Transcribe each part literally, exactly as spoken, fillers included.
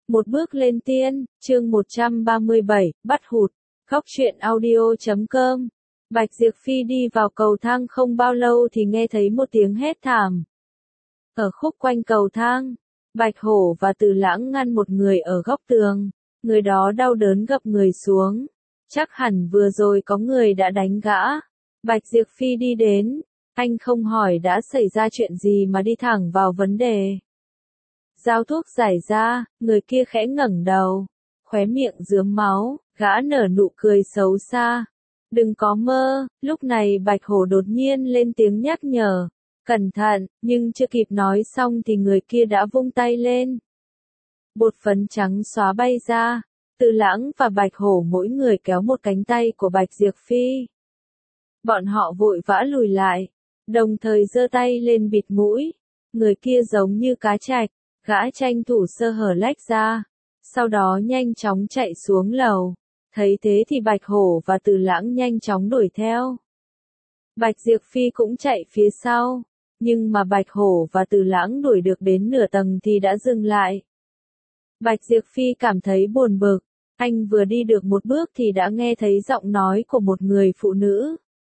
Một bước lên tiên, chương một trăm ba mươi bảy, bắt hụt, khóc chuyện audio chấm com. Bạch Diệp Phi đi vào cầu thang không bao lâu thì nghe thấy một tiếng hét thảm. Ở khúc quanh cầu thang, Bạch Hổ và Từ Lãng ngăn một người ở góc tường, người đó đau đớn gập người xuống. Chắc hẳn vừa rồi có người đã đánh gã. Bạch Diệp Phi đi đến, anh không hỏi đã xảy ra chuyện gì mà đi thẳng vào vấn đề. Giao thuốc giải ra, người kia khẽ ngẩng đầu, khóe miệng rướm máu, gã nở nụ cười xấu xa. Đừng có mơ, lúc này Bạch Hổ đột nhiên lên tiếng nhắc nhở. Cẩn thận, nhưng chưa kịp nói xong thì người kia đã vung tay lên. Bột phấn trắng xóa bay ra, Từ Lãng và Bạch Hổ mỗi người kéo một cánh tay của Bạch Diệp Phi. Bọn họ vội vã lùi lại, đồng thời giơ tay lên bịt mũi. Người kia giống như cá trạch, gã tranh thủ sơ hở lách ra, sau đó nhanh chóng chạy xuống lầu. Thấy thế thì Bạch Hổ và Từ Lãng nhanh chóng đuổi theo. Bạch Diệp Phi cũng chạy phía sau, nhưng mà Bạch Hổ và Từ Lãng đuổi được đến nửa tầng thì đã dừng lại. Bạch Diệp Phi cảm thấy buồn bực, anh vừa đi được một bước thì đã nghe thấy giọng nói của một người phụ nữ.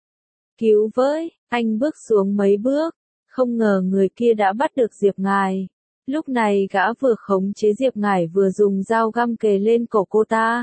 Cứu với, anh bước xuống mấy bước, không ngờ người kia đã bắt được Diệp Ngải. Lúc này gã vừa khống chế Diệp Ngải vừa dùng dao găm kề lên cổ cô ta.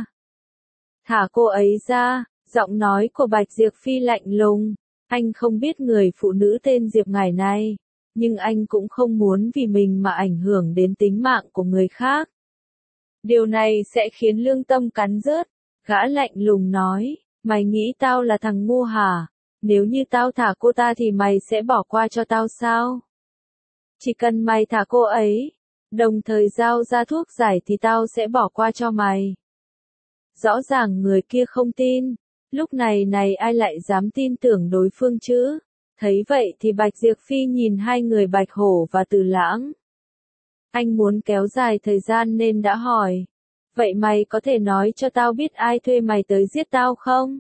Thả cô ấy ra, giọng nói của Bạch Diệp Phi lạnh lùng. Anh không biết người phụ nữ tên Diệp Ngải này, nhưng anh cũng không muốn vì mình mà ảnh hưởng đến tính mạng của người khác. Điều này sẽ khiến lương tâm cắn rứt. Gã lạnh lùng nói, mày nghĩ tao là thằng ngu hả? Nếu như tao thả cô ta thì mày sẽ bỏ qua cho tao sao? Chỉ cần mày thả cô ấy, đồng thời giao ra thuốc giải thì tao sẽ bỏ qua cho mày. Rõ ràng người kia không tin, lúc này này ai lại dám tin tưởng đối phương chứ? Thấy vậy thì Bạch Diệp Phi nhìn hai người Bạch Hổ và Từ Lãng. Anh muốn kéo dài thời gian nên đã hỏi, vậy mày có thể nói cho tao biết ai thuê mày tới giết tao không?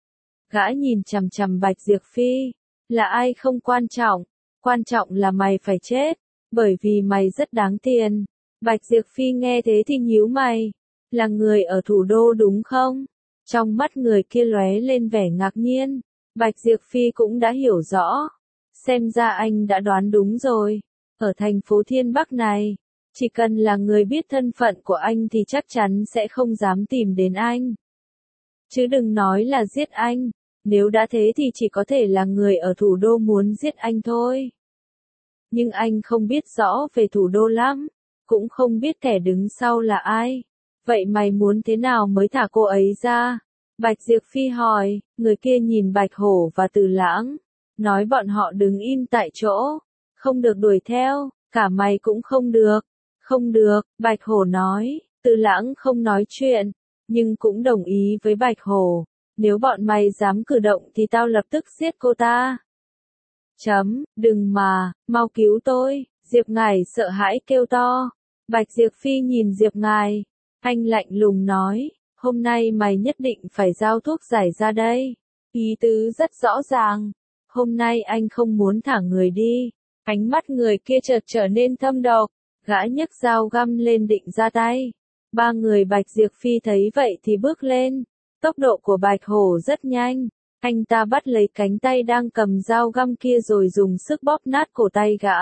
Gã nhìn chằm chằm Bạch Diệp Phi, là ai không quan trọng, quan trọng là mày phải chết, bởi vì mày rất đáng tiền. Bạch Diệp Phi nghe thế thì nhíu mày, là người ở thủ đô đúng không? Trong mắt người kia lóe lên vẻ ngạc nhiên, Bạch Diệp Phi cũng đã hiểu rõ. Xem ra anh đã đoán đúng rồi, ở thành phố Thiên Bắc này, chỉ cần là người biết thân phận của anh thì chắc chắn sẽ không dám tìm đến anh. Chứ đừng nói là giết anh, nếu đã thế thì chỉ có thể là người ở thủ đô muốn giết anh thôi. Nhưng anh không biết rõ về thủ đô lắm, cũng không biết kẻ đứng sau là ai. Vậy mày muốn thế nào mới thả cô ấy ra? Bạch Diệp Phi hỏi, người kia nhìn Bạch Hổ và Từ Lãng, nói bọn họ đứng im tại chỗ, không được đuổi theo, cả mày cũng không được. Không được, Bạch Hổ nói. Từ Lãng không nói chuyện, nhưng cũng đồng ý với Bạch Hổ. Nếu bọn mày dám cử động thì tao lập tức giết cô ta. Chấm, đừng mà, mau cứu tôi. Diệp Ngải sợ hãi kêu to. Bạch Diệp Phi nhìn Diệp Ngải, anh lạnh lùng nói, hôm nay mày nhất định phải giao thuốc giải ra đây. Ý tứ rất rõ ràng, hôm nay anh không muốn thả người đi. Ánh mắt người kia chợt trở nên thâm độc, gã nhấc dao găm lên định ra tay. Ba người Bạch Diệp Phi thấy vậy thì bước lên. Tốc độ của Bạch Hổ rất nhanh, anh ta bắt lấy cánh tay đang cầm dao găm kia rồi dùng sức bóp nát cổ tay gã.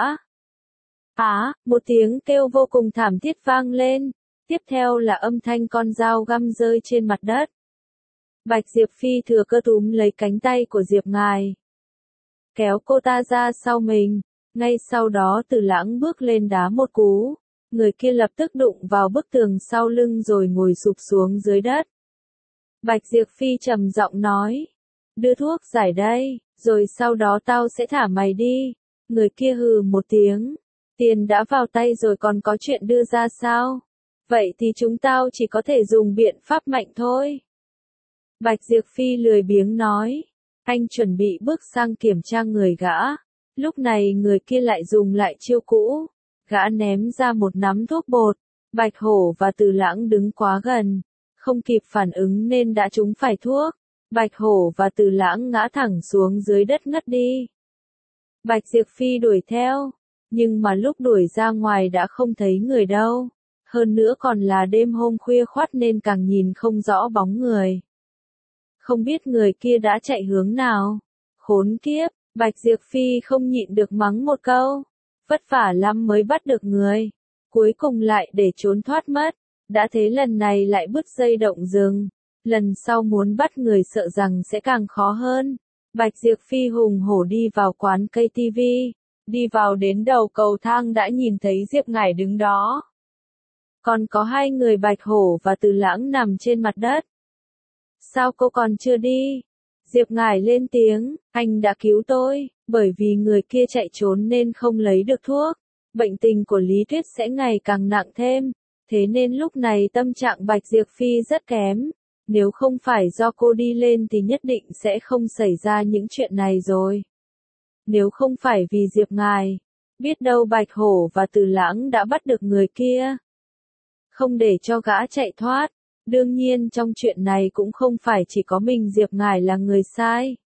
Á, một tiếng kêu vô cùng thảm thiết vang lên, tiếp theo là âm thanh con dao găm rơi trên mặt đất. Bạch Diệp Phi thừa cơ túm lấy cánh tay của Diệp Ngải, kéo cô ta ra sau mình, ngay sau đó Từ Lãng bước lên đá một cú, người kia lập tức đụng vào bức tường sau lưng rồi ngồi sụp xuống dưới đất. Bạch Diệp Phi trầm giọng nói, đưa thuốc giải đây, rồi sau đó tao sẽ thả mày đi. Người kia hừ một tiếng, tiền đã vào tay rồi còn có chuyện đưa ra sao? Vậy thì chúng tao chỉ có thể dùng biện pháp mạnh thôi. Bạch Diệp Phi lười biếng nói, anh chuẩn bị bước sang kiểm tra người gã. Lúc này người kia lại dùng lại chiêu cũ, gã ném ra một nắm thuốc bột. Bạch Hổ và Từ Lãng đứng quá gần, không kịp phản ứng nên đã trúng phải thuốc. Bạch Hổ và Từ Lãng ngã thẳng xuống dưới đất ngất đi. Bạch Diệp Phi đuổi theo, nhưng mà lúc đuổi ra ngoài đã không thấy người đâu. Hơn nữa còn là đêm hôm khuya khoắt nên càng nhìn không rõ bóng người. Không biết người kia đã chạy hướng nào. Khốn kiếp, Bạch Diệp Phi không nhịn được mắng một câu. Vất vả lắm mới bắt được người. Cuối cùng lại để trốn thoát mất. Đã thế lần này lại bứt dây động rừng. Lần sau muốn bắt người sợ rằng sẽ càng khó hơn. Bạch Diệp Phi hùng hổ đi vào quán cây ti vi. Đi vào đến đầu cầu thang đã nhìn thấy Diệp Ngải đứng đó. Còn có hai người Bạch Hổ và Từ Lãng nằm trên mặt đất. Sao cô còn chưa đi? Diệp Ngải lên tiếng, anh đã cứu tôi, bởi vì người kia chạy trốn nên không lấy được thuốc. Bệnh tình của Lý Tuyết sẽ ngày càng nặng thêm, thế nên lúc này tâm trạng Bạch Diệp Phi rất kém. Nếu không phải do cô đi lên thì nhất định sẽ không xảy ra những chuyện này rồi. Nếu không phải vì Diệp Ngải, biết đâu Bạch Hổ và Từ Lãng đã bắt được người kia. Không để cho gã chạy thoát. Đương nhiên trong chuyện này cũng không phải chỉ có mình Diệp Ngải là người sai.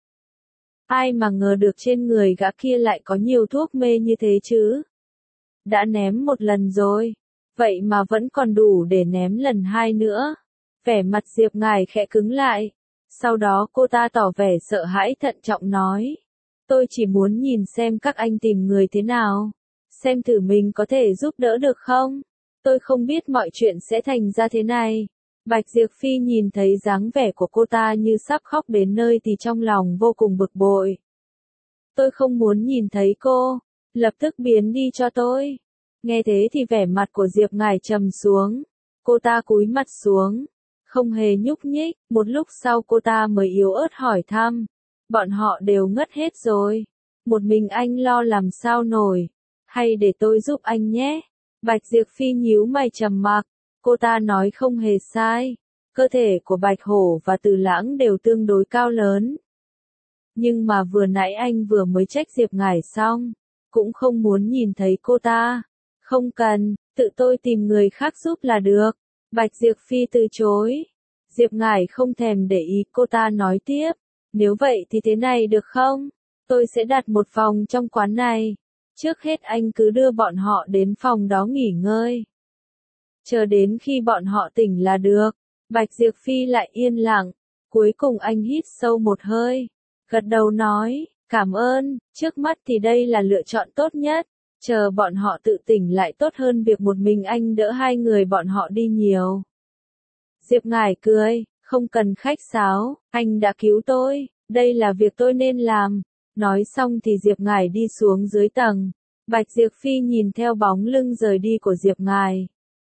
Ai mà ngờ được trên người gã kia lại có nhiều thuốc mê như thế chứ. Đã ném một lần rồi, vậy mà vẫn còn đủ để ném lần hai nữa. Vẻ mặt Diệp Ngải khẽ cứng lại. Sau đó cô ta tỏ vẻ sợ hãi thận trọng nói. Tôi chỉ muốn nhìn xem các anh tìm người thế nào. Xem thử mình có thể giúp đỡ được không. Tôi không biết mọi chuyện sẽ thành ra thế này. Bạch Diệp Phi nhìn thấy dáng vẻ của cô ta như sắp khóc đến nơi thì trong lòng vô cùng bực bội. Tôi không muốn nhìn thấy cô. Lập tức biến đi cho tôi. Nghe thế thì vẻ mặt của Diệp Ngải trầm xuống. Cô ta cúi mặt xuống. Không hề nhúc nhích. Một lúc sau cô ta mới yếu ớt hỏi thăm. Bọn họ đều ngất hết rồi. Một mình anh lo làm sao nổi. Hay để tôi giúp anh nhé. Bạch Diệp Phi nhíu mày trầm mặc. Cô ta nói không hề sai. Cơ thể của Bạch Hổ và Từ Lãng đều tương đối cao lớn. Nhưng mà vừa nãy anh vừa mới trách Diệp Ngải xong. Cũng không muốn nhìn thấy cô ta. Không cần, tự tôi tìm người khác giúp là được. Bạch Diệp Phi từ chối. Diệp Ngải không thèm để ý, cô ta nói tiếp. Nếu vậy thì thế này được không? Tôi sẽ đặt một phòng trong quán này. Trước hết anh cứ đưa bọn họ đến phòng đó nghỉ ngơi. Chờ đến khi bọn họ tỉnh là được. Bạch Diệp Phi lại yên lặng. Cuối cùng anh hít sâu một hơi. Gật đầu nói, cảm ơn, trước mắt thì đây là lựa chọn tốt nhất. Chờ bọn họ tự tỉnh lại tốt hơn việc một mình anh đỡ hai người bọn họ đi nhiều. Diệp Ngải cười, không cần khách sáo, anh đã cứu tôi, đây là việc tôi nên làm. Nói xong thì Diệp Ngải đi xuống dưới tầng. Bạch Diệp Phi nhìn theo bóng lưng rời đi của Diệp Ngải.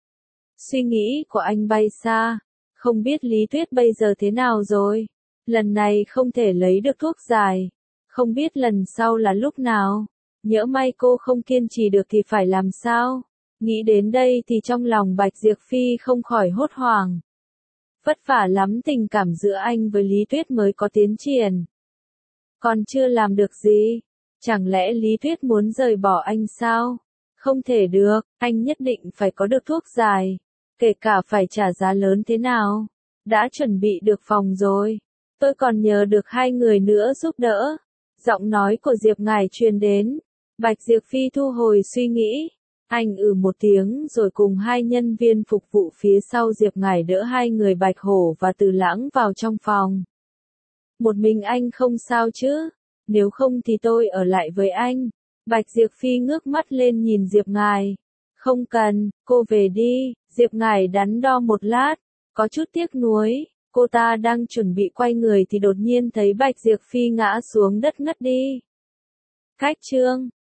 Suy nghĩ của anh bay xa, không biết Lý Tuyết bây giờ thế nào rồi. Lần này không thể lấy được thuốc giải, không biết lần sau là lúc nào. Nhỡ may cô không kiên trì được thì phải làm sao? Nghĩ đến đây thì trong lòng Bạch Diệp Phi không khỏi hốt hoảng. Vất vả lắm tình cảm giữa anh với Lý Tuyết mới có tiến triển. Còn chưa làm được gì? Chẳng lẽ Lý Tuyết muốn rời bỏ anh sao? Không thể được, anh nhất định phải có được thuốc giải. Kể cả phải trả giá lớn thế nào. Đã chuẩn bị được phòng rồi. Tôi còn nhờ được hai người nữa giúp đỡ. Giọng nói của Diệp Ngải truyền đến. Bạch Diệp Phi thu hồi suy nghĩ. Anh ừ một tiếng rồi cùng hai nhân viên phục vụ phía sau Diệp Ngải đỡ hai người Bạch Hổ và Từ Lãng vào trong phòng. Một mình anh không sao chứ? Nếu không thì tôi ở lại với anh. Bạch Diệp Phi ngước mắt lên nhìn Diệp Ngải. Không cần, cô về đi. Diệp Ngải đắn đo một lát. Có chút tiếc nuối. Cô ta đang chuẩn bị quay người thì đột nhiên thấy Bạch Diệp Phi ngã xuống đất ngất đi. Cách chương